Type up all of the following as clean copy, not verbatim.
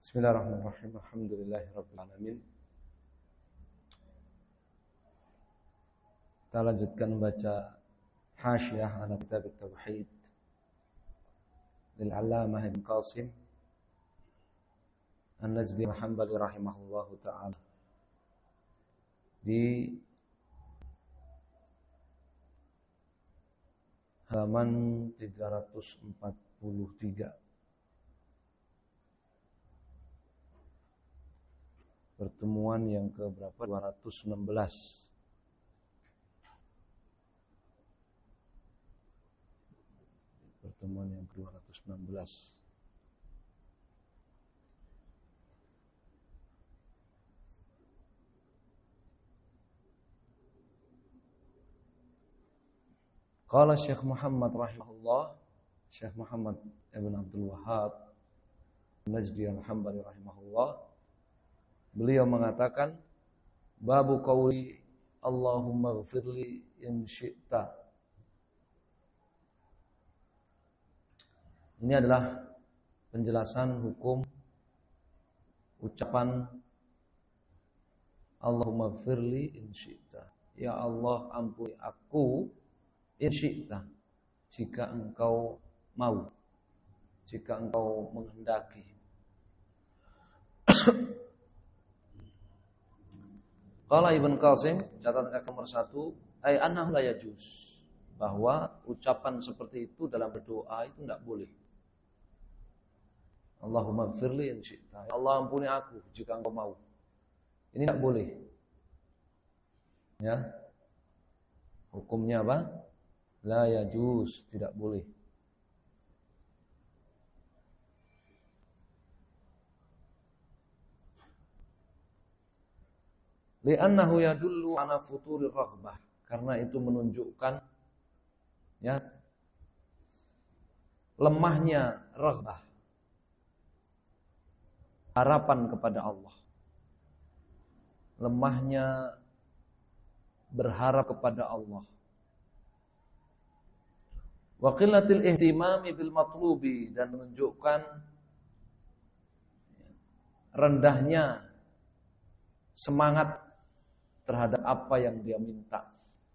Bismillahirrahmanirrahim. Alhamdulillahirabbil alamin. Kita lanjutkan baca Hasyiah ala Kitab Tauhid lil 'Allamah Ibnu Qasim An-Najdi Al-Hambali rahimahullahu taala. Di halaman 343. Pertemuan yang ke berapa? 216. Pertemuan yang ke-216. Qala Syekh Muhammad rahimahullah, Syekh Muhammad Ibn Abdul Wahhab Najdi Al-Hambali rahimahullah, beliau mengatakan babu qauli Allahumma ighfirli in syi'ta. Ini adalah penjelasan hukum ucapan Allahumma ighfirli in syi'ta. Ya Allah, ampuni aku in syi'ta, jika engkau mau, jika engkau menghendaki. Qala Ibn Qasim, catatan kaki nomor 1, ay annahu la yajuz, bahwa ucapan seperti itu dalam berdoa itu tidak boleh. Allahumma ighfirli in syi'ta, ya Allah ampuni aku jika engkau mau. Ini tidak boleh. Ya. Hukumnya apa? La yajuz, tidak boleh. Li'annahu yadullu ala futurir raghbah, karena itu menunjukkan ya lemahnya raghbah, harapan kepada Allah, lemahnya berharap kepada Allah. Wa qillatil ihtimami bil matlubi, dan menunjukkan rendahnya semangat terhadap apa yang dia minta.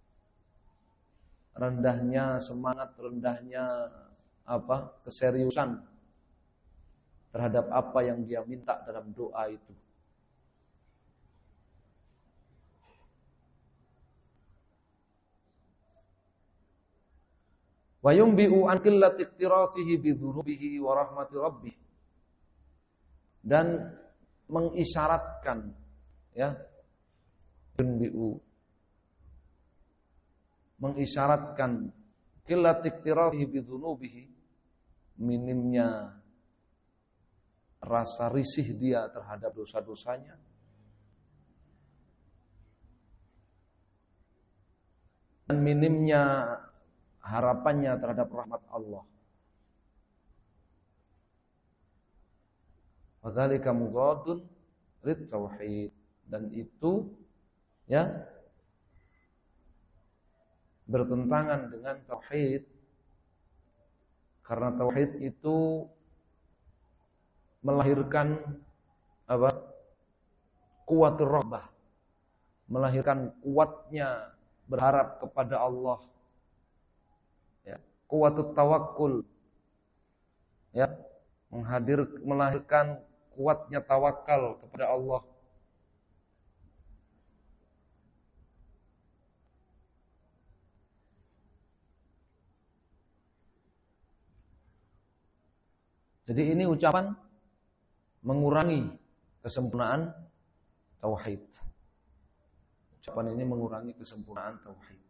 Rendahnya semangat, rendahnya keseriusan terhadap apa yang dia minta dalam doa itu. Wa yumbi'u an qillati iqtirafihi bi dhunubihi wa rahmati rabbih, dan mengisyaratkan ya, yumbi'u, mengisyaratkan qillati iqtirafihi bi dhunubihi, minimnya rasa risih dia terhadap dosa-dosanya, dan minimnya harapannya terhadap rahmat Allah. Wa dzalika mudhaddun lit tauhid, dan itu ya bertentangan dengan tauhid, karena tauhid itu melahirkan kuwatur raghbah, melahirkan kuatnya berharap kepada Allah, ya, kuwatut tawakkul, ya, melahirkan kuatnya tawakal kepada Allah. Jadi ini ucapan mengurangi kesempurnaan tauhid. Ucapan ini mengurangi kesempurnaan tauhid.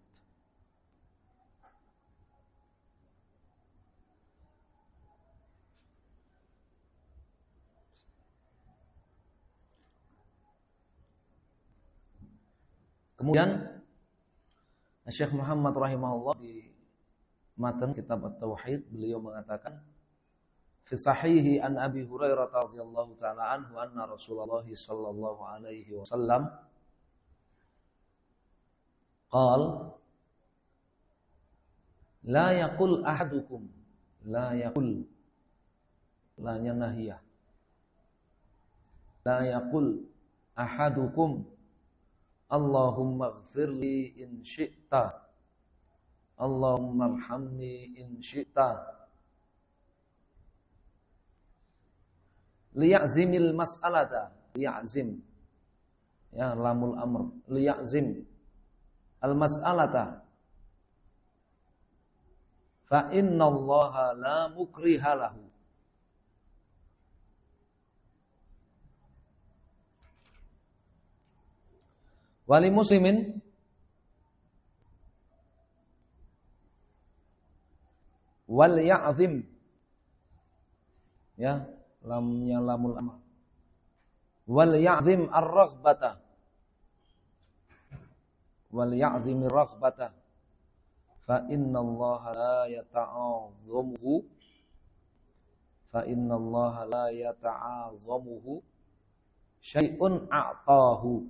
Kemudian Syekh Muhammad rahimahullah di matan kitab At-Tauhid, beliau mengatakan fi sahihi an Abi Hurairah radhiyallahu taala anhu anna Rasulullah sallallahu alaihi wasallam qala la yaqul ahadukum, la yaqul, la nya nahiyah, La yaqul ahadukum Allahumma ighfirli in syi'ta, Allahumma arhamni in syi'ta. Liya'zimil mas'alata, liya'zim, ya, lamul amr, liya'zim al mas'alata, fa innallaha la mukriha lahu. Wali muslimin wal ya'zim, ya, lamnya lamul amr. Wal ya'zim ar-raghbata, wal ya'zim ar-raghbata, fa innallaha la yata'azzamuhu, fa innallaha la yata'azzamuhu syai'un a'tahu.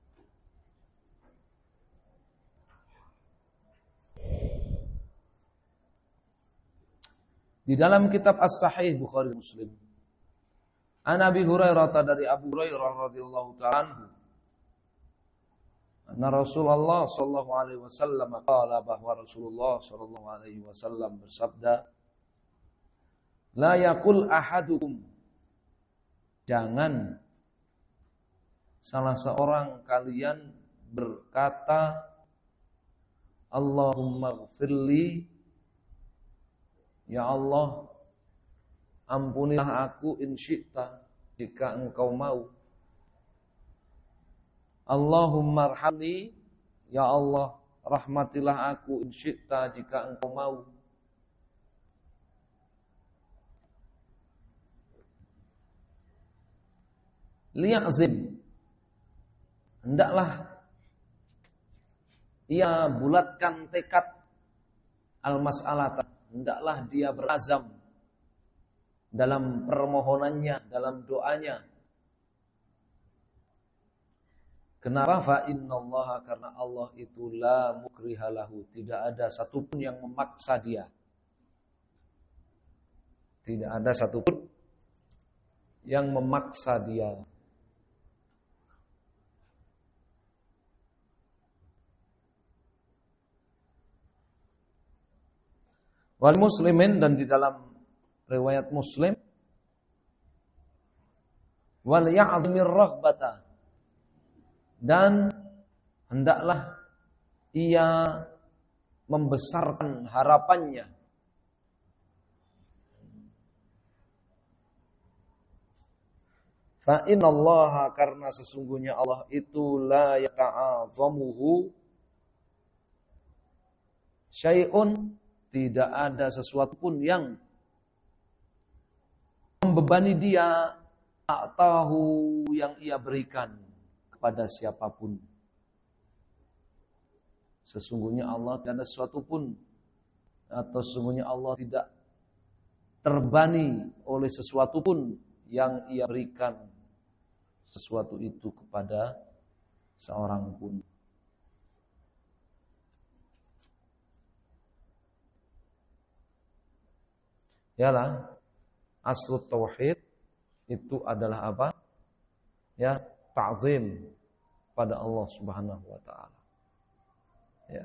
Di dalam kitab As-Sahih Bukhari Muslim, An Abi Hurairah, dari Abu Hurairah radhiyallahu ta'ala anhu, anna Rasulullah sallallahu alaihi wasallam qala, bahwa Rasulullah sallallahu alaihi wasallam bersabda, la yaqul ahadukum, jangan salah seorang kalian berkata, Allahumma ighfirli, ya Allah, ampunilah aku in syi'ta, jika engkau mau. Allahumma arhamni, ya Allah, rahmatilah aku in syi'ta, jika engkau mau. Liya'zim, hendaklah ia bulatkan tekad al-mas'alata, hendaklah dia berazam dalam permohonannya, dalam doanya. Kenapa? Fa innallaha, karena Allah itu la mukriha lahu, tidak ada satupun yang memaksa dia. Tidak ada satupun yang memaksa dia. Wal muslimin, dan di dalam riwayat Muslim, wal ya'zimir raghbata, dan hendaklah ia membesarkan harapannya. Fa innallaha, karena sesungguhnya Allah itu la yata'azamuhu syai'un, tidak ada sesuatu pun yang membebani dia, tahu yang ia berikan kepada siapapun. Sesungguhnya Allah tidak ada sesuatu pun, atau sesungguhnya Allah tidak terbani oleh sesuatu pun yang ia berikan sesuatu itu kepada seorang pun. Yalah, aslu tauhid itu adalah apa? Ya, ta'zim pada Allah Subhanahu wa taala. Ya.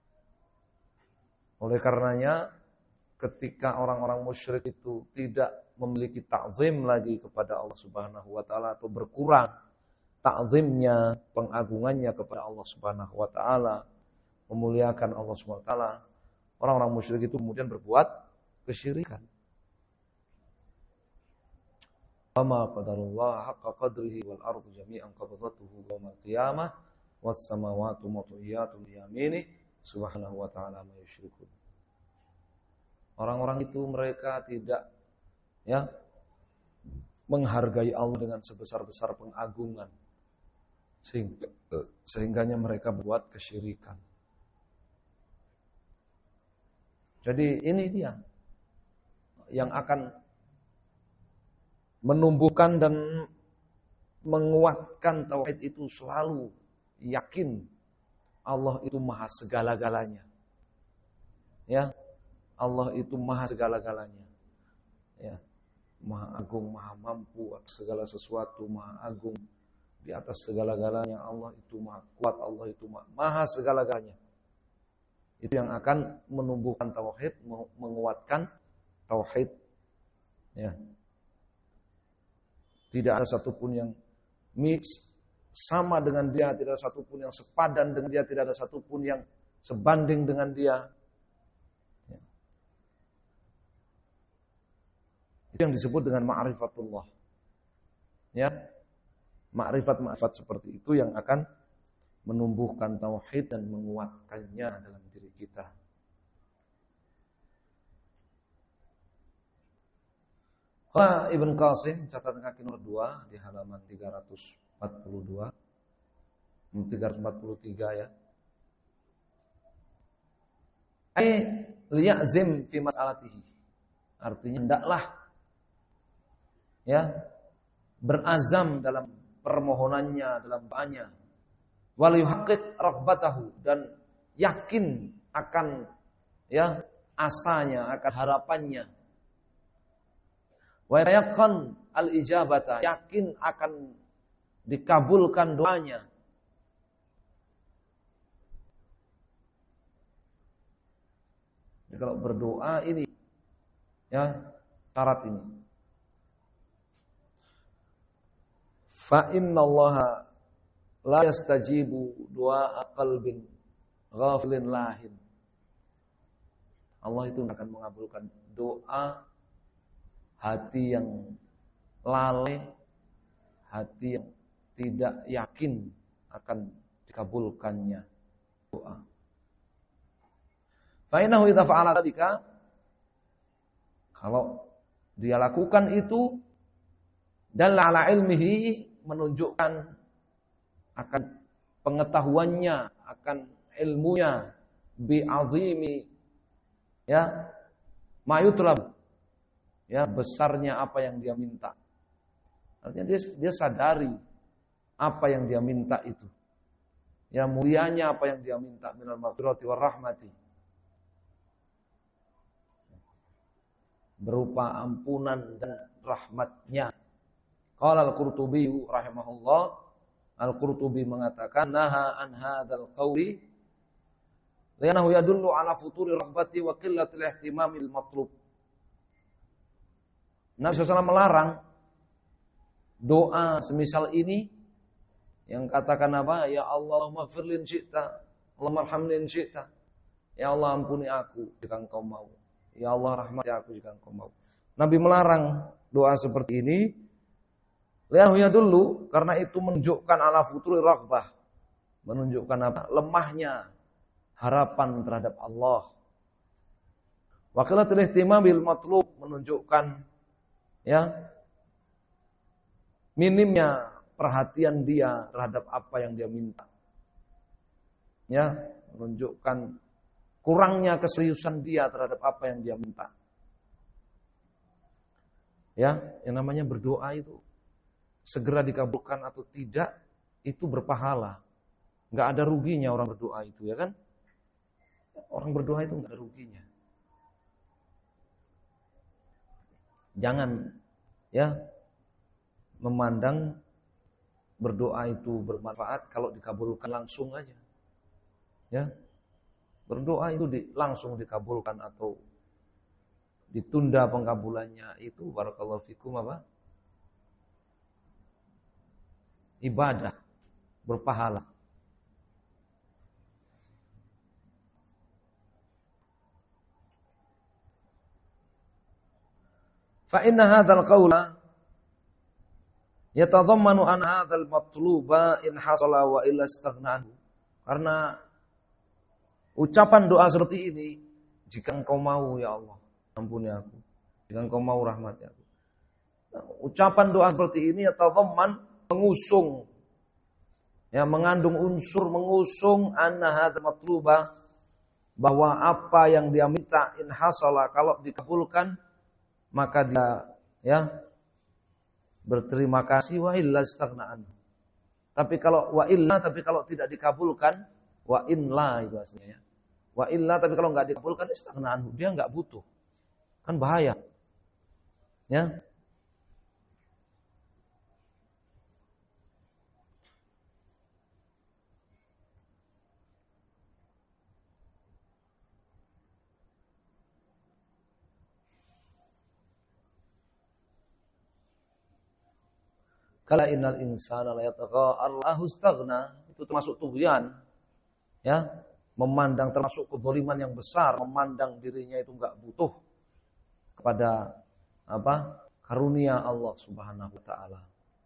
Oleh karenanya, ketika orang-orang musyrik itu tidak memiliki ta'zim lagi kepada Allah Subhanahu wa taala, atau berkurang ta'zimnya, pengagungannya kepada Allah Subhanahu wa taala, memuliakan Allah Subhanahu wa taala, orang-orang musyrik itu kemudian berbuat kesyirikan. Wama qadarullah haqqa qadrihi wal ardu jami'an qabdatuhu yaumal qiyamah was samawati matwiyatun bi yaminih subhanahu wa ta'ala ma yusyrikun. Orang-orang itu mereka tidak menghargai Allah dengan sebesar-besar pengagungan, sehingganya mereka buat kesyirikan. Jadi ini dia yang akan menumbuhkan dan menguatkan tauhid itu, selalu yakin Allah itu maha segala-galanya. Ya, Allah itu maha segala-galanya. Ya. Maha agung, maha mampu atas segala sesuatu, maha agung di atas segala-galanya. Allah itu maha kuat, Allah itu maha segala-galanya. Itu yang akan menumbuhkan tauhid, menguatkan tauhid. Ya. Tidak ada satupun yang mix sama dengan dia, tidak ada satupun yang sepadan dengan dia, tidak ada satupun yang sebanding dengan dia. Ya. Itu yang disebut dengan ma'rifatullah. Ya. Ma'rifat seperti itu yang akan menumbuhkan tauhid dan menguatkannya dalam diri kita. Qala Ibn Qasim, catatan kaki nomor 2 di halaman 342, 343 ya. Liya'zim fi mas'alatihi. Artinya hendaklah ya berazam dalam permohonannya, dalam doanya. Wal yuhaqqiq raghbatahu, dan yakin akan ya asanya, akan harapannya. Wa yaqan al-ijabata, yakin akan dikabulkan doanya. Jadi kalau berdoa ini ya syarat ini. Fa innallaha la yastajibu du'a qalbin ghafilin lahin. Allah itu akan mengabulkan doa hati yang lalai, hati yang tidak yakin akan dikabulkannya doa. Fa innahu idza fa'ala dzalika, kalau dia lakukan itu, dalla ala ilmihi, menunjukkan akan pengetahuannya, akan ilmunya, bi azimi ya mayutlab, ya besarnya apa yang dia minta. Artinya dia sadari apa yang dia minta itu. Ya mulianya apa yang dia minta, minal maghfirati war rahmati, berupa ampunan dan rahmatnya. Qala al-Qurtubi rahimahullah, Al-Qurtubi mengatakan naha an hadzal qawli li'annahu yadullu ala futuri raghbati wa qillatil ihtimamil matlub. Nabi SAW melarang doa semisal ini yang katakan apa? Ya Allah maghfirlin syi'ta, Allah marhamlin syi'ta. Ya Allah ampuni aku jika Engkau mau. Ya Allah rahmati aku jika Engkau mau. Nabi melarang doa seperti ini. Li'annahu yadullu, karena itu menunjukkan ala futuri raghbah, menunjukkan apa? Lemahnya harapan terhadap Allah. Wa qillatil ihtimam bil matlub, menunjukkan ya minimnya perhatian dia terhadap apa yang dia minta. Ya, menunjukkan kurangnya keseriusan dia terhadap apa yang dia minta. Ya, yang namanya berdoa itu segera dikabulkan atau tidak, itu berpahala. Nggak ada ruginya orang berdoa itu, ya kan? Orang berdoa itu nggak ada ruginya. Jangan ya memandang berdoa itu bermanfaat kalau dikabulkan langsung aja. Ya. Berdoa itu langsung dikabulkan atau ditunda pengkabulannya, itu barakallahu fikum apa? Ibadah berpahala. Fa inna hadzal qaula yatadhammanu an hadzal matluba in hasala wa illa istaghna anhu. Karena ucapan doa seperti ini, jika Engkau mau ya Allah ampuni aku, jika Engkau mau rahmati aku. Nah, ucapan doa seperti ini yatadhamman, mengusung, ya mengandung unsur mengusung anna hadzal matluba, bahwa apa yang dia minta in hasala, kalau dikabulkan maka dia ya berterima kasih, wa illa istaghna anhu. Tapi kalau tidak dikabulkan, wa in la itu aslinya ya. Wa illa, tapi kalau enggak dikabulkan istaghna anhu, dia enggak butuh. Kan bahaya. Ya. Kala innal insana la yatagha Allahu istaghna. Itu termasuk tughyan. Ya, memandang termasuk kedzaliman yang besar, memandang dirinya itu enggak butuh kepada karunia Allah Subhanahu wa taala.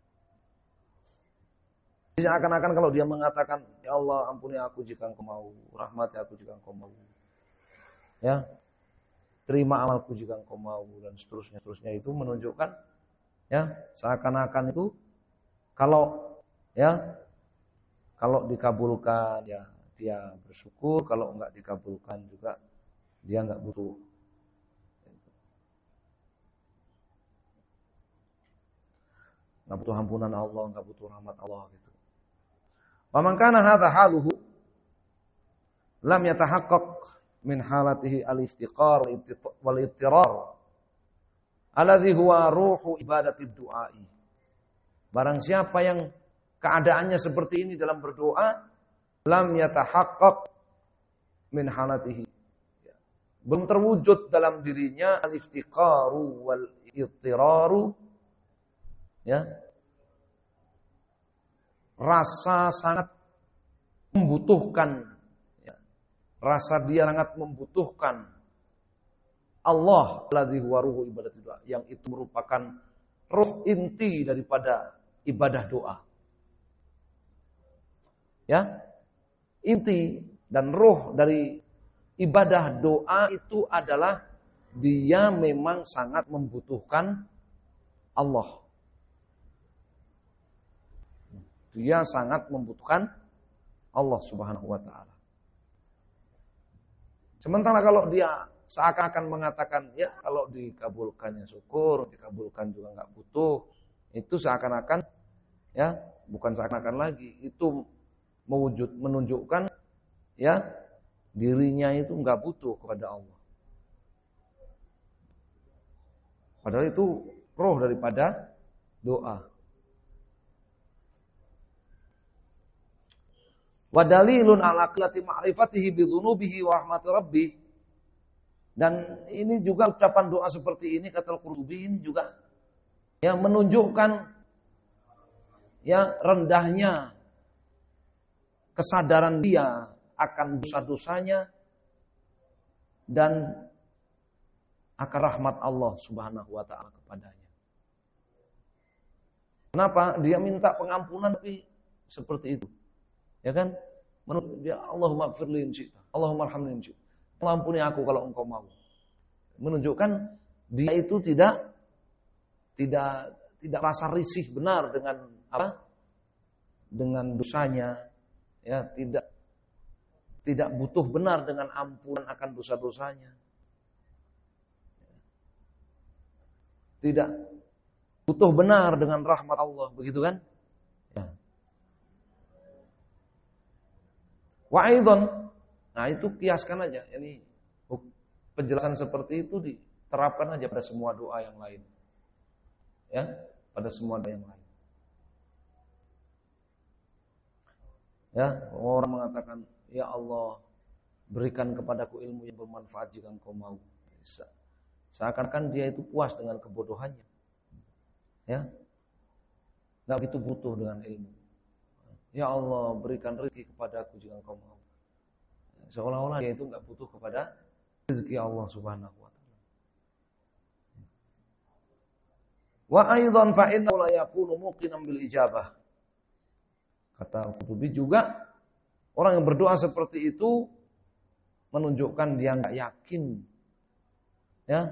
Seakan-akan kalau dia mengatakan, ya Allah ampuni aku jika Engkau mau, rahmati aku jika Engkau mau. Ya. Terima amalku jika Engkau mau, dan seterusnya itu menunjukkan ya, seakan-akan itu kalau dikabulkan ya dia bersyukur, kalau enggak dikabulkan juga dia enggak butuh. Enggak butuh ampunan Allah, enggak butuh rahmat Allah gitu. Wa man kana hadza haluhu lam yatahaqqaq min halatihi al-iftiqar wal ittirar alladhi huwa ruhu ibadatid du'ai. Barang siapa yang keadaannya seperti ini dalam berdoa, lam yatahaqqaq min halatihi, belum terwujud dalam dirinya al-iftiqaru wal ittiraru, ya, rasa sangat membutuhkan, ya, rasa dia sangat membutuhkan Allah alladzi huwa ruhu ibadatid du'a, yang itu merupakan ruh inti daripada ibadah doa. Ya, inti dan ruh dari ibadah doa itu adalah dia memang sangat membutuhkan Allah. Dia sangat membutuhkan Allah Subhanahu wa taala. Sementara kalau dia seakan-akan mengatakan, ya kalau dikabulkannya syukur, dikabulkan juga enggak butuh, itu seakan-akan, ya, bukan seakan-akan lagi, itu menunjukkan ya dirinya itu enggak butuh kepada Allah. Padahal itu roh daripada doa. Wa dalilun ala qillati ma'rifatihi bi dzunubihi wa rahmati rabbih. Dan ini juga ucapan doa seperti ini, kata Al-Qurtubi, ini juga yang menunjukkan ya rendahnya kesadaran dia akan dosa-dosanya dan akan rahmat Allah Subhanahu wa taala kepadanya. Kenapa? Dia minta pengampunan tapi seperti itu. Ya kan? Ya Allahumma ighfirli in syi'ta, Allahumma arhamni in syi'ta. Ampuni aku kalau Engkau mau. Menunjukkan dia itu tidak rasa risih benar dengan apa? Dengan dosanya, ya, tidak butuh benar dengan ampunan akan dosa-dosanya. Tidak butuh benar dengan rahmat Allah, begitu kan? Ya. Wa aidan, nah itu kiaskan aja. Ini penjelasan seperti itu diterapkan aja pada semua doa yang lain. Ya, pada semua doa yang lain. Ya, orang mengatakan, ya Allah, berikan kepadaku ilmu yang bermanfaat jika Engkau mau. Seakan-akan dia itu puas dengan kebodohannya. Ya, nggak begitu butuh dengan ilmu. Ya Allah, berikan rezeki kepadaku jika Engkau mau. Seolah-olah dia itu nggak butuh kepada rezeki Allah Subhanahu wa taala. Wa aidan fa innahu la yakunu muqinan bil ijabah. Kata Al-Qurtubi juga, orang yang berdoa seperti itu menunjukkan dia nggak yakin, ya,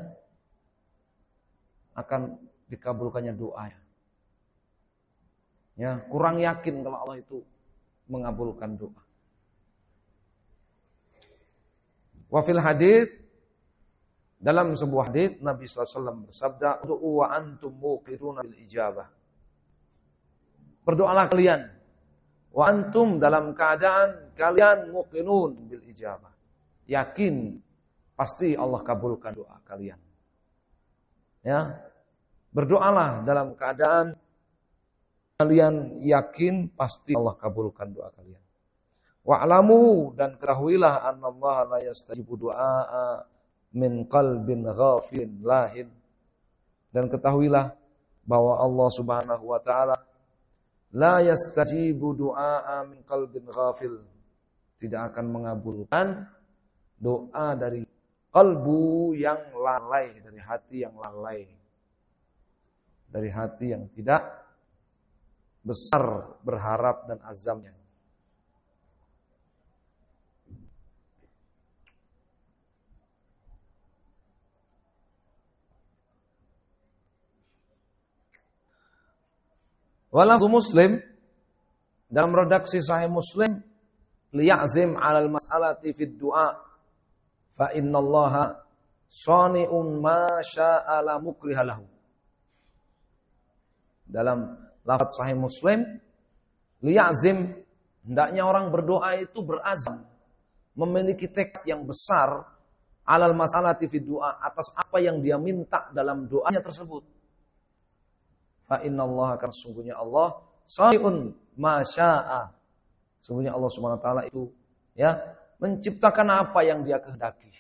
akan dikabulkannya doanya. Ya, kurang yakin kalau Allah itu mengabulkan doa. Wa fil hadis, dalam sebuah hadis Nabi SAW bersabda, "Du'u wa antum muqiruna bil ijabah." Berdoalah kalian, wa antum dalam keadaan kalian muqinun bil ijabah. Yakin pasti Allah kabulkan doa kalian. Ya. Berdoalah dalam keadaan kalian yakin pasti Allah kabulkan doa kalian. Wa'lamu, dan ketahuilah annallaha la yastajibu du'a min qalbin ghafilin lahin. Dan ketahuilah bahwa Allah Subhanahu wa taala La yastajibu du'a min qalbin ghafil. Tidak akan mengabulkan doa dari kalbu yang lalai, dari hati yang lalai. Dari hati yang tidak besar berharap dan azamnya. Walafzu Muslim, dalam redaksi Sahih Muslim, liya'zim 'alal mas'alati fid du'a fa innallaha shani'un ma syaa la mukriha lahu. Dalam lafaz Sahih Muslim, liya'zim, hendaknya orang berdoa itu berazam, memiliki tekad yang besar 'alal mas'alati fid du'a, atas apa yang dia minta dalam doanya tersebut. Fa innallaha, karena sungguhnya Allah shani'un ma syaa. Sungguhnya Allah Subhanahu wa taala itu ya menciptakan apa yang Dia kehendaki.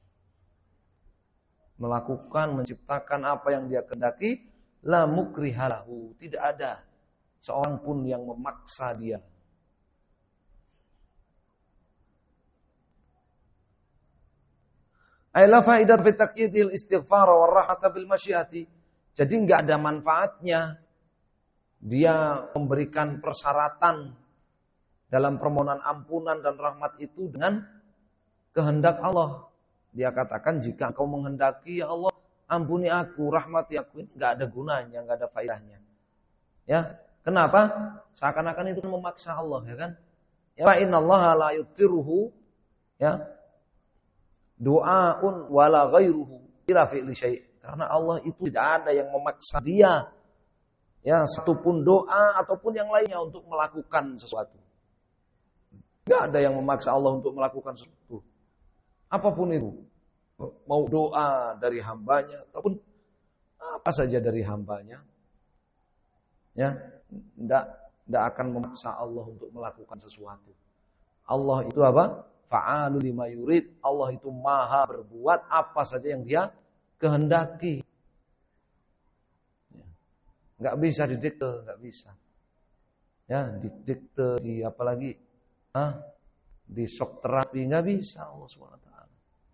Menciptakan apa yang Dia kehendaki, la mukrihalahu, tidak ada seorang pun yang memaksa Dia. Ay la faidat fi taqyidil istighfar wa rahata bil masyiati. Jadi enggak ada manfaatnya dia memberikan persyaratan dalam permohonan ampunan dan rahmat itu dengan kehendak Allah. Dia katakan, jika engkau menghendaki, ya Allah, ampuni aku, rahmati aku. Ini enggak ada gunanya, enggak ada faedahnya. Ya, kenapa? Seakan-akan itu memaksa Allah, ya kan? Ya, innallaha la yutiruhu, ya, du'aun wala ghairuhu ila fi'li syai'. Karena Allah itu tidak ada yang memaksa Dia, ya, satupun doa ataupun yang lainnya untuk melakukan sesuatu. Tidak ada yang memaksa Allah untuk melakukan sesuatu. Apapun itu. Mau doa dari hambanya ataupun apa saja dari hambanya. Ya, tidak akan memaksa Allah untuk melakukan sesuatu. Allah itu apa? Fa'alu lima yurid. Allah itu maha berbuat apa saja yang Dia kehendaki. Enggak bisa didikte, enggak bisa. Ya, didikte di apalagi di shock terapi enggak bisa Allah Subhanahu wa taala.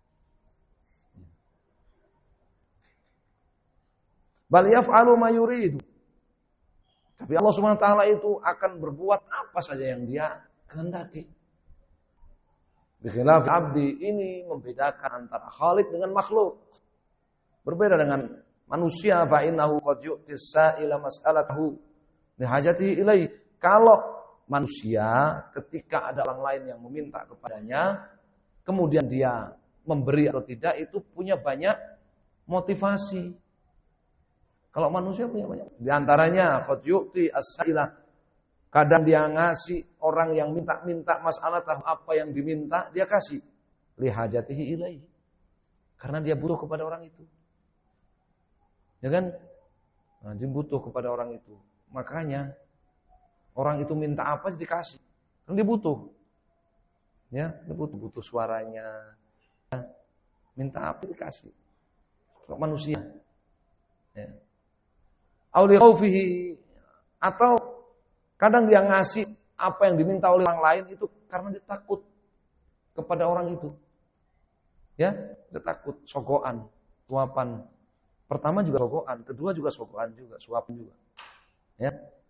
Bal yaf'alu ma yuridu. Tapi Allah Subhanahu wa taala itu akan berbuat apa saja yang Dia kehendaki. Bikhilaf abdi, ini membedakan antara khaliq dengan makhluk. Berbeda dengan manusia, fa innahu qad yu'tis sa'ila mas'alatahu li hajatihi ilaihi. Kalau manusia ketika ada orang lain yang meminta kepadanya, kemudian dia memberi atau tidak, itu punya banyak motivasi. Kalau manusia punya banyak. Di antaranya qad yu'ti as-sa'ila, kadang dia ngasih orang yang minta masalah apa yang diminta, dia kasih li hajatihi ilaihi. Karena dia butuh kepada orang itu. Ya kan? Nah, dia butuh kepada orang itu. Makanya orang itu minta apa dikasih. Kan dia butuh. Ya, dia butuh suaranya. Ya. Minta apa dikasih. Kok manusia. Ya. Auli khaufihi, atau kadang dia ngasih apa yang diminta oleh orang lain itu karena dia takut kepada orang itu. Ya, dia takut sogokan, suapan. Pertama juga sogokan, kedua juga sogokan juga, suapan juga. Ya.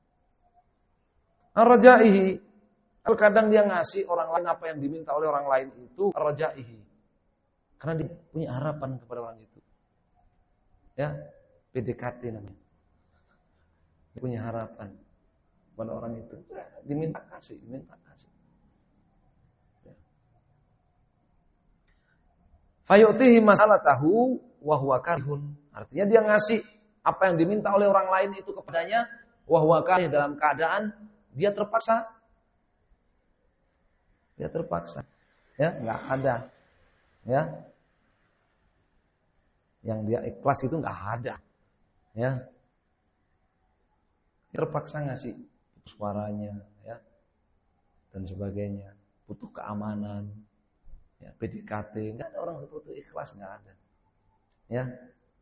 Ar-rajaihi, kadang dia ngasih orang lain apa yang diminta oleh orang lain itu ar-rajaihi. Karena dia punya harapan kepada orang itu. Ya, PDKT namanya. Dia punya harapan kepada orang itu. Diminta kasih. Ya. Fayu'tihi masalatahu wa huwa karihun. Artinya dia ngasih apa yang diminta oleh orang lain itu kepadanya, wa huwa karih, dalam keadaan dia terpaksa. Dia terpaksa. Ya, enggak ada. Ya. Yang dia ikhlas itu enggak ada. Ya. Terpaksa ngasih suaranya, ya. Dan sebagainya. Butuh keamanan. Ya, PDKT, enggak ada orang seperti ikhlas, enggak ada. Ya.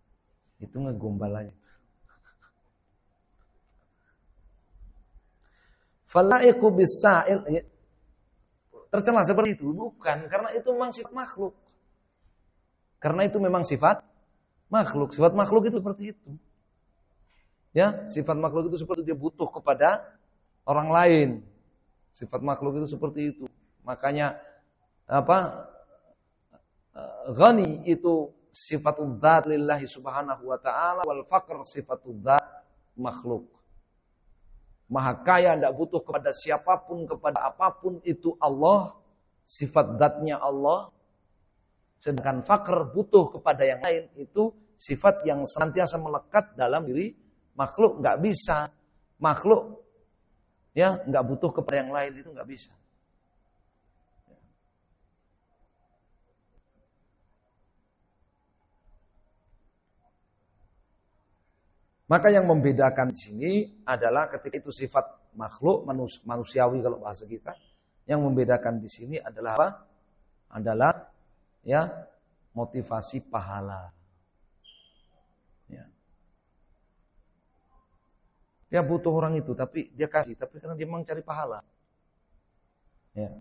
Itu ngegombal aja. Falaiqu bisail tercela seperti itu, bukan, karena itu memang sifat makhluk. Karena itu memang sifat makhluk. Sifat makhluk itu seperti itu. Ya, sifat makhluk itu seperti dia butuh kepada orang lain. Sifat makhluk itu seperti itu. Makanya ghani itu sifatul dzat lillahi subhanahu wa ta'ala, wal faqr sifatul dzat makhluk. Maha kaya, tidak butuh kepada siapapun, kepada apapun, itu Allah, sifat dzatnya Allah. Sedangkan fakir butuh kepada yang lain, itu sifat yang senantiasa melekat dalam diri makhluk. Nggak bisa makhluk ya nggak butuh kepada yang lain, itu nggak bisa. Maka yang membedakan di sini adalah ketika itu sifat makhluk manusiawi kalau bahasa kita. Yang membedakan di sini adalah apa? Adalah ya motivasi pahala. Ya. Dia butuh orang itu, tapi dia kasih, tapi karena dia memang cari pahala. Ya.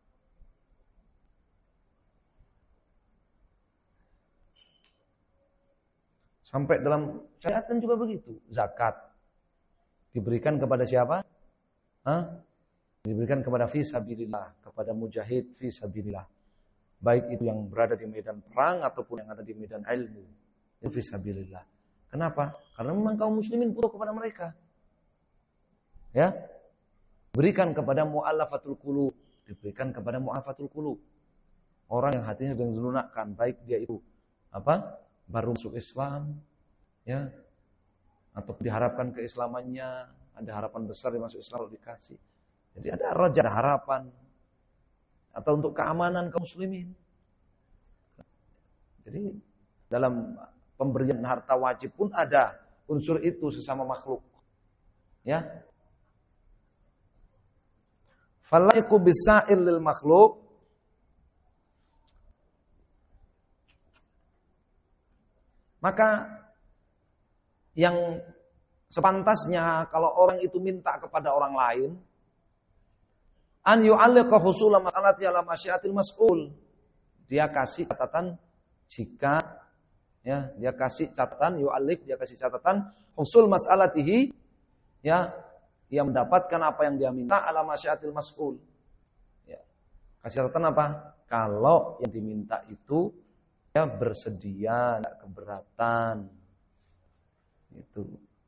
Sampai dalam syariat kan juga begitu. Zakat diberikan kepada siapa? Diberikan kepada fisabilillah, kepada mujahid fisabilillah. Baik itu yang berada di medan perang ataupun yang ada di medan ilmu. Itu fisabilillah. Kenapa? Karena memang kaum muslimin butuh kepada mereka. Ya. Berikan kepada mu'allafatul qulub, diberikan kepada mu'allafatul qulub. Orang yang hatinya sedang dilunakkan, baik dia itu baru masuk Islam, ya, atau diharapkan keislamannya, ada harapan besar dia masuk Islam kalau dikasih. Jadi ada raja, ada harapan, atau untuk keamanan kaum muslimin. Jadi dalam pemberian harta wajib pun ada unsur itu sesama makhluk, ya. Falaiqu bisail lil makhluk. Maka yang sepantasnya kalau orang itu minta kepada orang lain, an yu'alliqa husula mas'alati ala masyiatil mas'ul. Dia kasih catatan jika ya, dia kasih catatan dia kasih catatan husul mas'alatihi, ya, dia mendapatkan apa yang dia minta ala masyiatil mas'ul. Ya. Kasih catatan apa? Kalau yang diminta itu ya bersedia, tidak keberatan. Itu.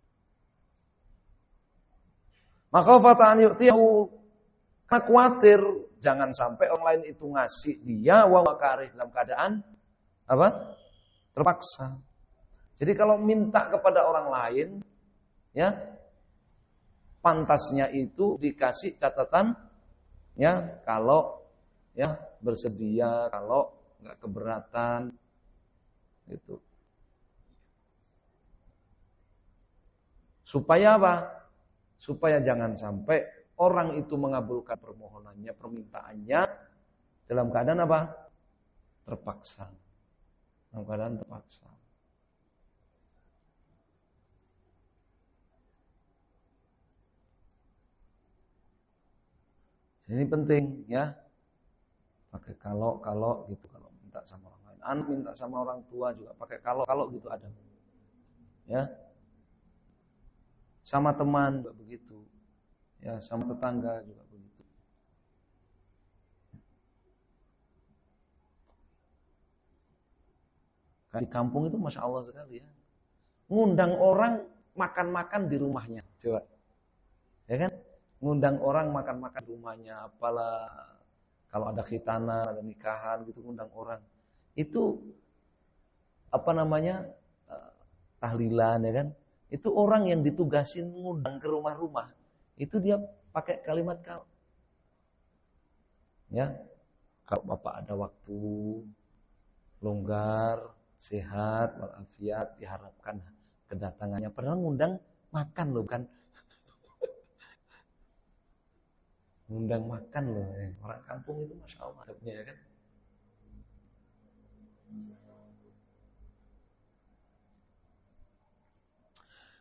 Maka fata'an yu'tiyahu, karena khawatir jangan sampai orang lain itu ngasih dia wa makarih dalam keadaan terpaksa. Jadi kalau minta kepada orang lain, ya pantasnya itu dikasih catatan, ya kalau ya bersedia, kalau nggak keberatan, itu. Supaya apa? Supaya jangan sampai orang itu mengabulkan permohonannya, permintaannya dalam keadaan apa? Terpaksa. Dalam keadaan terpaksa. Ini penting, ya. Pakai kalau gitu, kalau minta sama orang lain. Anak minta sama orang tua juga pakai kalau gitu ada. Ya. Sama teman juga begitu. Ya, sama tetangga juga begitu. Di kampung itu Masya Allah sekali ya. Ngundang orang makan-makan di rumahnya. Coba. Ya kan? Ngundang orang makan-makan di rumahnya. Apalah kalau ada khitanan, ada nikahan gitu, ngundang orang. Itu tahlilan, ya kan? Itu orang yang ditugasin ngundang ke rumah-rumah. Itu dia pakai kalimat kalau. Ya. Kalau Bapak ada waktu longgar, sehat, walafiat, diharapkan kedatangannya. Padahal ngundang makan loh kan. Ngundang makan loh. Orang kampung itu Masya Allah adabnya, ya kan.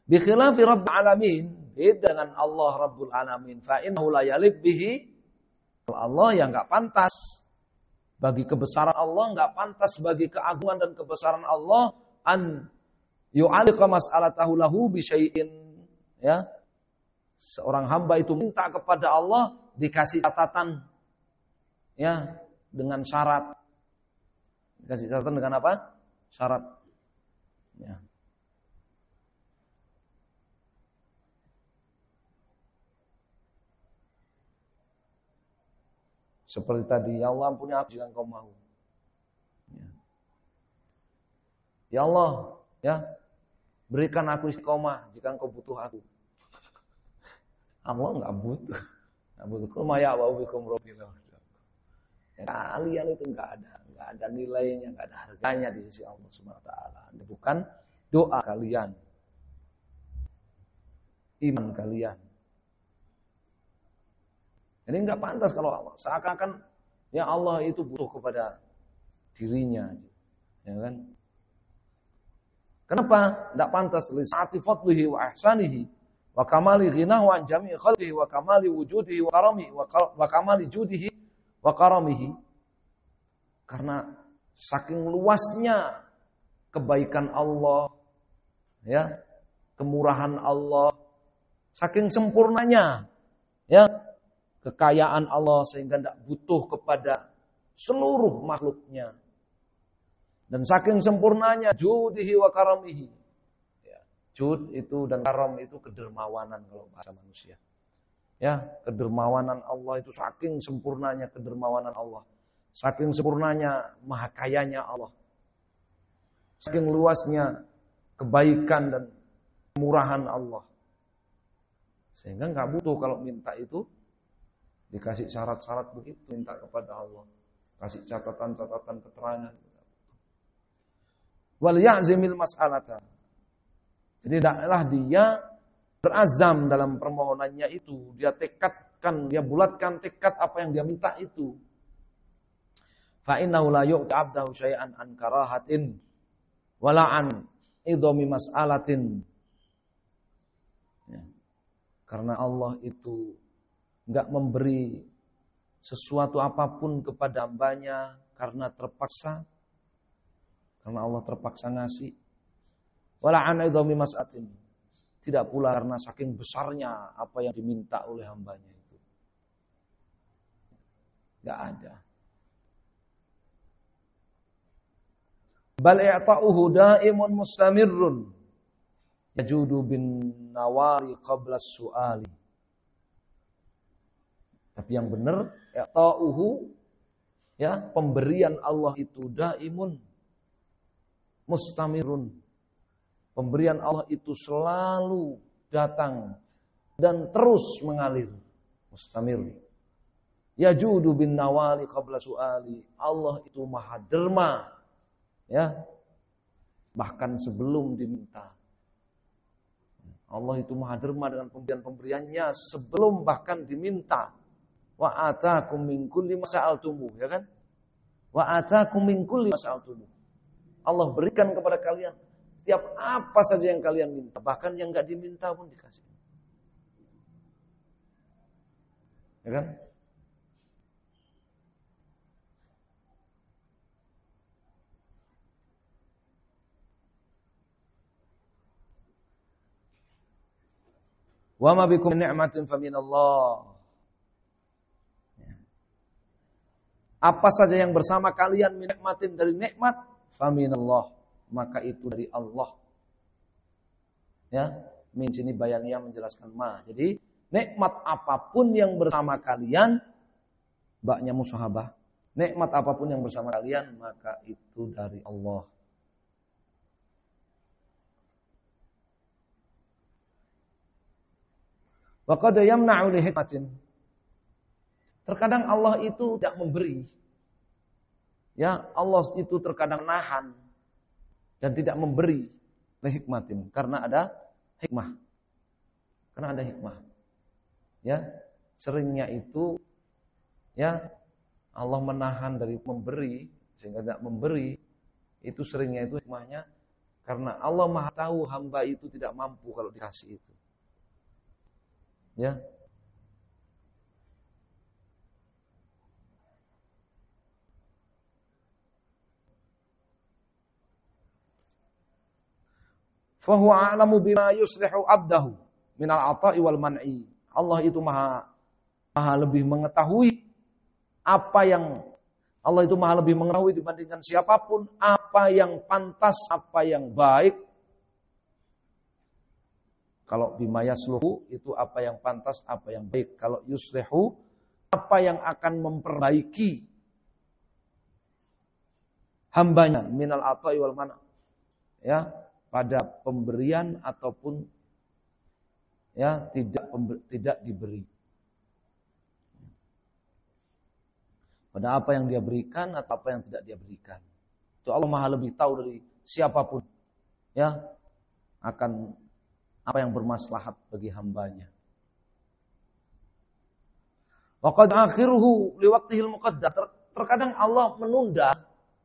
Bi khilafi Rabbil alamin, beda dengan Allah Rabbul alamin. Fa innahu la yaliq bihi, Allah yang enggak pantas bagi kebesaran Allah, enggak pantas bagi keagungan dan kebesaran Allah an yu'alliqa mas'alatahu lahu bi syai'in, ya. Seorang hamba itu minta kepada Allah dikasih catatan, ya, dengan syarat. Dikasih catatan dengan apa? Syarat. Ya. Seperti tadi, ya Allah ampuni aku jika Engkau mau. Ya, ya Allah, ya, berikan aku istiqomah jika Engkau butuh aku. Allah enggak butuh. Enggak butuh. Qul ya wa bikum rabbil alamin. Kalian itu enggak ada nilainya, enggak ada harganya di sisi Allah Subhanahu wa taala. Bukan doa kalian, iman kalian. Jadi enggak pantas kalau Allah seakan-akan ya Allah itu butuh kepada dirinya, ya kan? Kenapa enggak pantas? Li sa'ati fadlihi wa ihsanihi wa kamali ghinahu an jami'i khalqihi wa kamali wujudihi wa karamihi wa kamali judihi wa karamihi. Karena saking luasnya kebaikan Allah, ya, kemurahan Allah, saking sempurnanya, ya, kekayaan Allah sehingga tidak butuh kepada seluruh makhluknya. Dan saking sempurnanya judihi wa karamihi. Ya, jud itu dan karam itu kedermawanan kalau bahasa manusia. Ya, kedermawanan Allah itu saking sempurnanya kedermawanan Allah. Saking sempurnanya maha kayanya Allah. Saking luasnya kebaikan dan kemurahan Allah. Sehingga enggak butuh kalau minta itu dikasih syarat-syarat begitu, minta kepada Allah. Kasih catatan-catatan keterangan. Wal ya'zimil mas'alata. Jadi tidaklah dia berazam dalam permohonannya itu. Dia tekadkan, dia bulatkan tekad apa yang dia minta itu. Fa innahu la yu'ti 'abdahu syai'an an karahatin wala an idhami mas'alatin. Ya. Karena Allah itu enggak memberi sesuatu apapun kepada hambanya karena terpaksa. Karena Allah terpaksa ngasih. Wala an idhami mas'alatin. Tidak pula karena saking besarnya apa yang diminta oleh hambanya itu. Enggak ada. Bal i'ta'uhu da'imun mustamirrun yajudu bin nawari qabla su'ali. Tapi yang benar i'ta'uhu, ya, pemberian Allah itu daimun mustamirrun. Pemberian Allah itu selalu datang dan terus mengalir. Mustamir. Yajudu bin nawali qabla su'ali. Allah itu maha derma, ya, bahkan sebelum diminta. Allah itu maha derma dengan pemberian-pemberiannya sebelum bahkan diminta. Wa atakum min kulli ma sa'altumuh, ya kan? Wa atakum min kulli ma sa'altumuh. Allah berikan kepada kalian setiap apa saja yang kalian minta, bahkan yang enggak diminta pun dikasih. Ya kan? Wa ma bikum min ni'matin faminallah. Apa saja yang bersama kalian min nikmatin dari nikmat faminallah, maka itu dari Allah. Ya, min sini bayaniyah menjelaskan ma. Jadi nikmat apapun yang bersama kalian, baknya musyahabah. Nikmat apapun yang bersama kalian, maka itu dari Allah. Wa qad yamna'u li hikmatin. Terkadang Allah itu tidak memberi. Ya, Allah itu terkadang nahan dan tidak memberi li hikmatin karena ada hikmah. Karena ada hikmah. Ya, seringnya itu, ya, Allah menahan dari memberi sehingga tidak memberi, itu seringnya itu hikmahnya Karena Allah Maha tahu hamba itu tidak mampu kalau dikasih itu. Ya. Fahuwa a'lamu bima yuslihu abdahu minal ata'i wal man'i. Allah itu maha lebih mengetahui apa yang Allah itu maha lebih mengetahui dibandingkan siapapun apa yang pantas, apa yang baik. Kalau bima yasluhu itu apa yang pantas, apa yang baik. Kalau yuslihu apa yang akan memperbaiki hambanya minal ata'i wal man'i. Ya, pada pemberian ataupun ya tidak diberi. Pada apa yang dia berikan atau apa yang tidak dia berikan. Itu Allah Maha lebih tahu dari siapapun. Ya, akan apa yang bermaslahat bagi hambanya. Wa qad akhiruhu li waqtihil muqaddar. Terkadang Allah menunda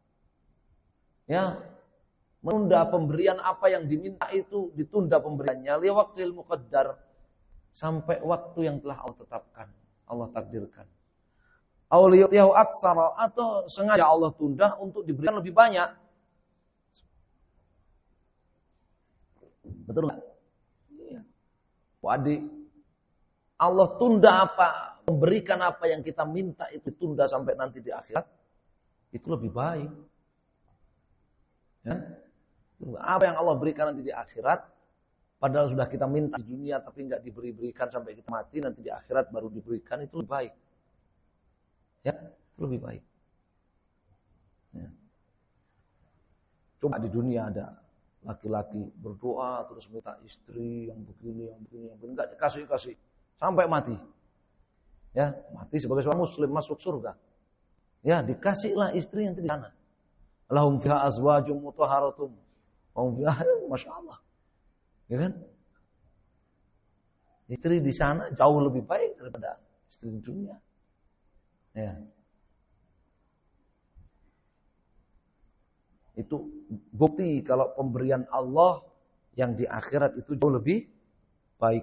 pemberian apa yang diminta itu, ditunda pemberiannya li waqtihil muqaddar sampai waktu yang telah Allah tetapkan, Allah takdirkan. Auliyatihu aksara, atau sengaja Allah tunda untuk diberikan lebih banyak. Betul enggak? Iya. Adik, Allah tunda apa? Memberikan apa yang kita minta itu tunda sampai nanti di akhirat. Itu lebih baik. Ya? Apa yang Allah berikan nanti di akhirat, padahal sudah kita minta di dunia tapi enggak diberikan sampai kita mati, nanti di akhirat baru diberikan, itu lebih baik. Ya, lebih baik. Ya. Coba di dunia ada laki-laki berdoa terus minta istri yang begini, yang enggak dikasih sampai mati. Ya, mati sebagai seorang muslim masuk surga. Ya, dikasihlah istri yang di sana. Lahum fiha azwajum mutahharatum. Masya Allah. Ya kan? Istri di sana jauh lebih baik daripada istri di dunia. Ya. Itu bukti kalau pemberian Allah yang di akhirat itu jauh lebih baik.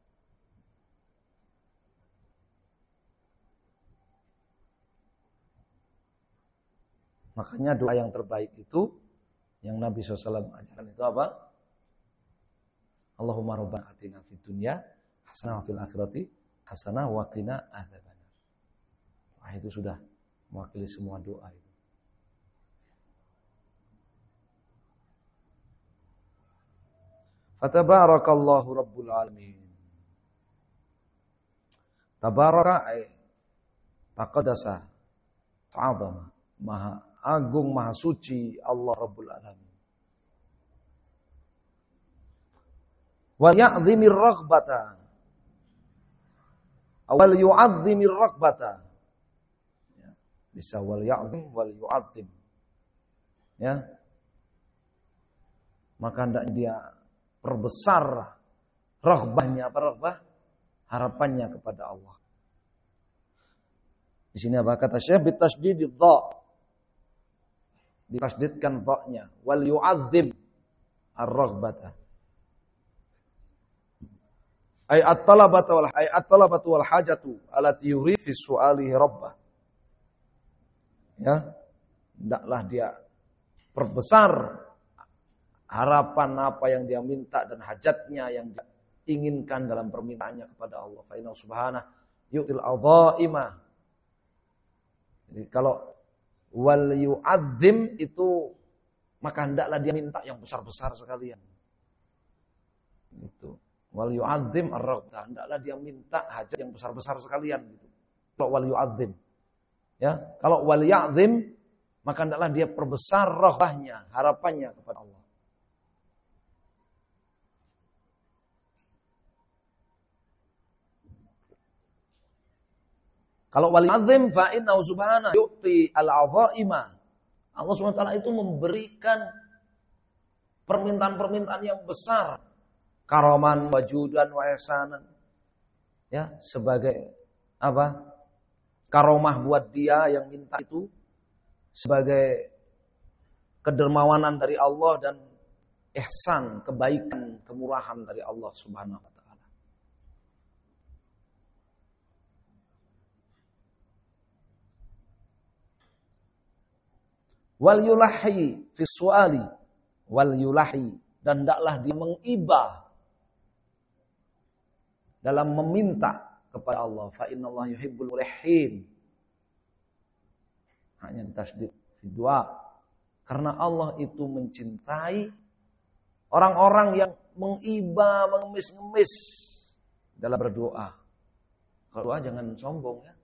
Makanya doa yang terbaik itu yang Nabi SAW ajarkan itu apa? Allahumma rabbana atina fid dunya hasanah wa fil akhirati hasanah wa qina adzabannar. Wah, itu sudah mewakili semua doa itu. Fatabarakallahu rabbul alamin. Tabaraka ay taqaddasa ta'azama, maha agung, maha suci Allah rabbul alamin. Wal ya'zimir raghbata wal yu'azzimir raghbata. Bisa wal ya'zim wal yu'azzim. Ya. Maka hendaknya dia perbesar raghbahnya, apa raghbah? Harapannya kepada Allah. Di sini apa kata Syekh? Bitasydidid dha. Ditasydidkan dha-nya. Wal yu'azzim ar-raghbata. Ay at-talabatu wal hajatu allati yurid fi su'alihi rabbah. Ya, hendaklah dia perbesar harapan apa yang dia minta dan hajatnya yang dia inginkan dalam permintaannya kepada Allah. Fa inna subhanahu yu'til adhaima. Jadi kalau wal yu'azzim itu maka hendaklah dia minta yang besar-besar sekalian. Itu. Wal yu'azzim ar-raghbah, hendaklah dia minta hajat yang besar-besar sekalian gitu. Kalau wal yu'azzim. Ya, kalau wal ya'zim maka hendaklah dia perbesar raghbahnya, harapannya kepada Allah. Kalau wal ya'zim fa innahu subhanahu yu'ti al-'adha'ima. Allah SWT itu memberikan permintaan-permintaan yang besar. Karaman, wajudan, wa ihsanan. Ya, sebagai apa? Karomah buat dia yang minta itu sebagai kedermawanan dari Allah dan ihsan, kebaikan, kemurahan dari Allah Subhanahu wa taala. Wal yulahi fi suali wal yulahi, dan hendaklah dia mengibah dalam meminta kepada Allah. Fa innallaha yuhibbul mulihin. Hanya ditasydid fi doa. Karena Allah itu mencintai orang-orang yang mengibah, mengemis-ngemis dalam berdoa. Kalau doa jangan sombong ya.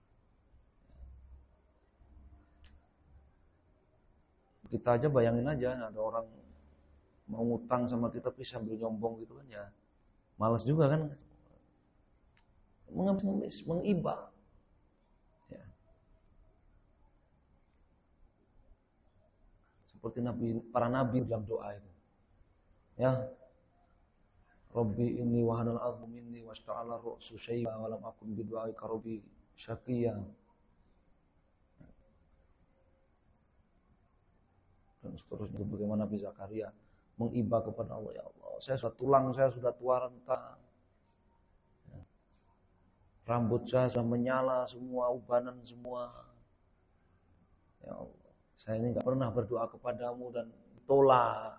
Kita aja bayangin aja ada orang mau ngutang sama kita tapi sambil nyombong gitu kan ya. Malas juga kan. Mengemis-ngemis, mengibah. Ya. Seperti para nabi dalam doa itu. Ya. Rabbi inni wahanal azmu minni wasta'ala ru'su syai'a wa lam akun bidu'aika rabbi syaqiyya. Dan seterusnya, bagaimana Nabi Zakaria mengibah kepada Allah, ya Allah, saya sudah tulang saya sudah tua renta, ya. Rambut saya sudah menyala semua, ubanan semua, ya Allah, saya ini nggak pernah berdoa kepadamu dan tolak.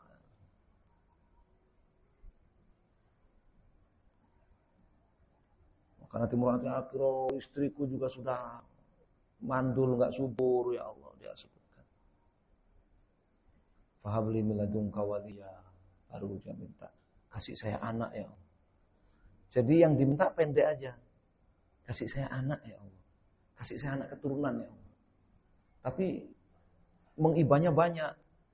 Karena timur nanti akhirnya istriku juga sudah mandul, nggak subur, ya Allah, dia sebut. Fahabli miladunka waliya, baru dia minta, kasih saya anak ya Allah. Jadi yang diminta pendek aja, kasih saya anak ya Allah, kasih saya anak keturunan ya Allah. Tapi mengibahnya banyak.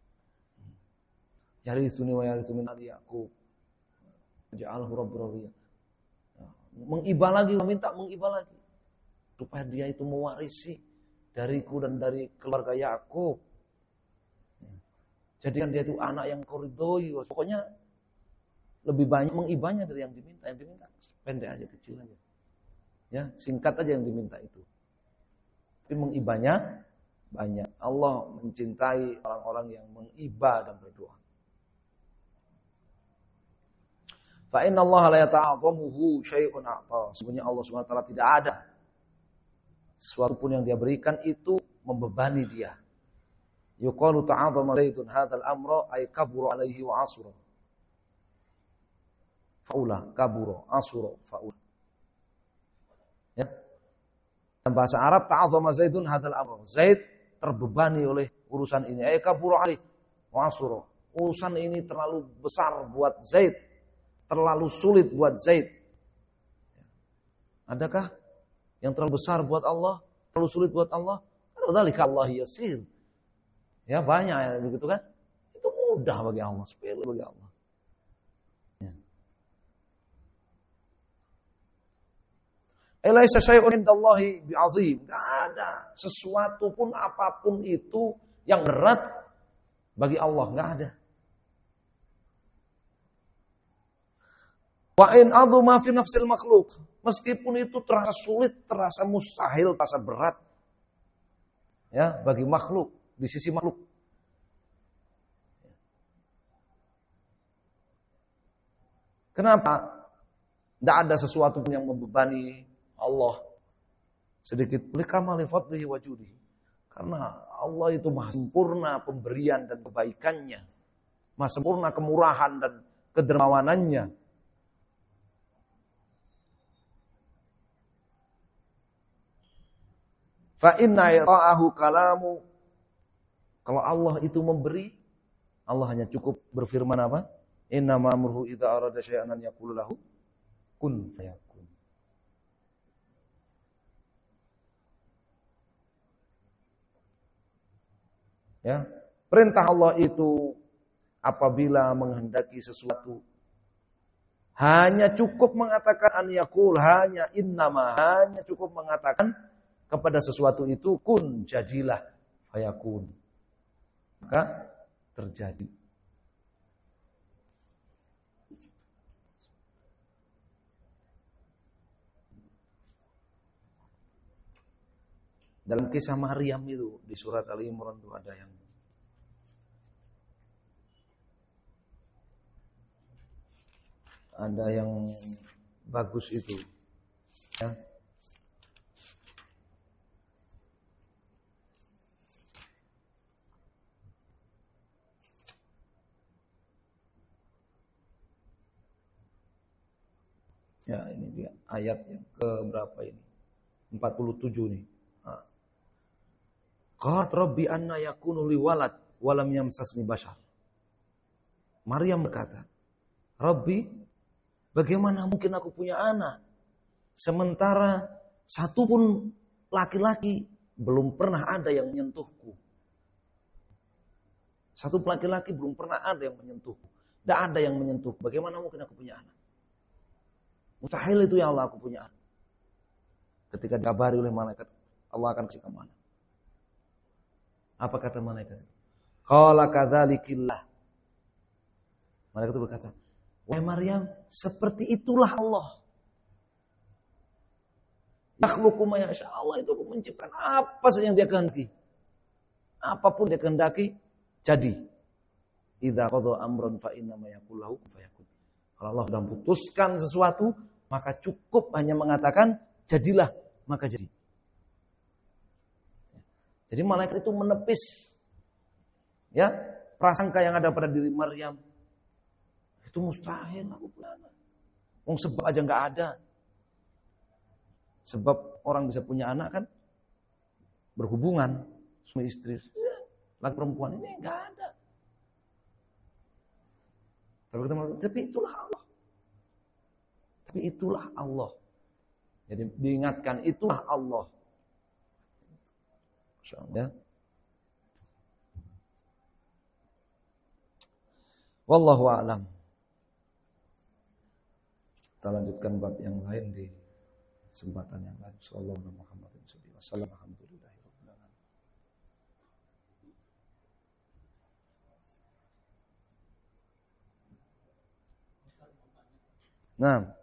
Yarithuni wa yarithu min ali Yaqub, ja'alhu rabbi radiyya. Mengibah lagi, meminta mengibah lagi, supaya dia itu mewarisi dariku dan dari keluarga Yakub. Jadikan dia itu anak yang koridoi. Pokoknya lebih banyak mengibahnya dari yang diminta. Yang diminta pendek aja, kecil aja. Ya, singkat aja yang diminta itu. Tapi mengibahnya banyak. Allah mencintai orang-orang yang mengibah dan berdoa. Fa inna Allah la yata'adhamuhu syai'un a'ta. Sebenarnya Allah SWT tidak ada sesuatu pun yang dia berikan itu membebani dia. Yuqalu ta'adhama Zaidun hadzal amra ay kabura alaihi wa asura. Faula kabura asura faula. Ya. Dalam bahasa Arab ta'adhama Zaidun hadzal amra. Zaid terbebani oleh urusan ini. Ay kabura alaihi wa asura. Urusan ini terlalu besar buat Zaid. Terlalu sulit buat Zaid. Adakah yang terlalu besar buat Allah? Terlalu sulit buat Allah? Dzalika Allah yasir. Ya banyak ya begitu kan? Itu mudah bagi Allah, sepele bagi Allah. Ya. Alaysa syai'un indallahi bi'azim. Enggak ada sesuatu pun apapun itu yang berat bagi Allah, enggak ada. Wa in adhuma fi nafsil makhluk. Meskipun itu terasa sulit, terasa mustahil, terasa berat. Ya, bagi makhluk. Di sisi makhluk. Kenapa? Tidak ada sesuatu pun yang membebani Allah sedikit. Likamali fadlihi wa judihi. Karena Allah itu maha sempurna pemberian dan kebaikannya. Maha sempurna kemurahan dan kedermawanannya. Fa inna i'ta'ahu kalamu. Kalau Allah itu memberi, Allah hanya cukup berfirman apa? Inna ma'amruhu idza arada syai'an an yaqulu lahu kun fayakun. Ya, perintah Allah itu apabila menghendaki sesuatu hanya cukup mengatakan an yaqul, hanya innama, hanya cukup mengatakan kepada sesuatu itu kun, jadilah, fayakun. Maka terjadi. Dalam kisah Maryam itu di surat Ali Imran itu ada yang ada yang bagus itu. Ya. Ya, ini dia ayat yang ke berapa ini? 47 nih. Qalat rabbi anna yakunu li walad wa lam yamsasni bashar. Maryam berkata, "Rabbi, bagaimana mungkin aku punya anak sementara satu pun laki-laki belum pernah ada yang menyentuhku." Satu laki-laki belum pernah ada yang menyentuhku. Tidak ada yang menyentuh. Bagaimana mungkin aku punya anak? Mustahil itu ya Allah aku punya anak. Ketika dikabari oleh malaikat, Allah akan kasih kamu anak. Apa kata malaikat? Qala kadzalikillah. Malaikat itu berkata, wahai Maryam, seperti itulah Allah. Yakhluqu ma yasha. Allah itu menciptakan apa saja yang Dia kehendaki. Apapun Dia kehendaki, jadi. Idza qadha amran fa inna ma yaqulu lahu kun fayakun. Kalau Allah sudah memutuskan sesuatu, maka cukup hanya mengatakan jadilah, maka jadi. Jadi malaikat itu menepis ya prasangka yang ada pada diri Maryam. Itu mustahil aku punya anak. Wong sebab aja enggak ada. Sebab orang bisa punya anak kan berhubungan suami istri. Laki perempuan ini enggak ada. Tapi itulah Allah. Tapi itulah Allah. Jadi diingatkan itulah Allah. Insyaallah. Wallahu a'lam. Kita lanjutkan bab yang lain di kesempatan yang lain. Sallallahu alaihi wasallam. Alhamdulillahirabbil alamin. Nah,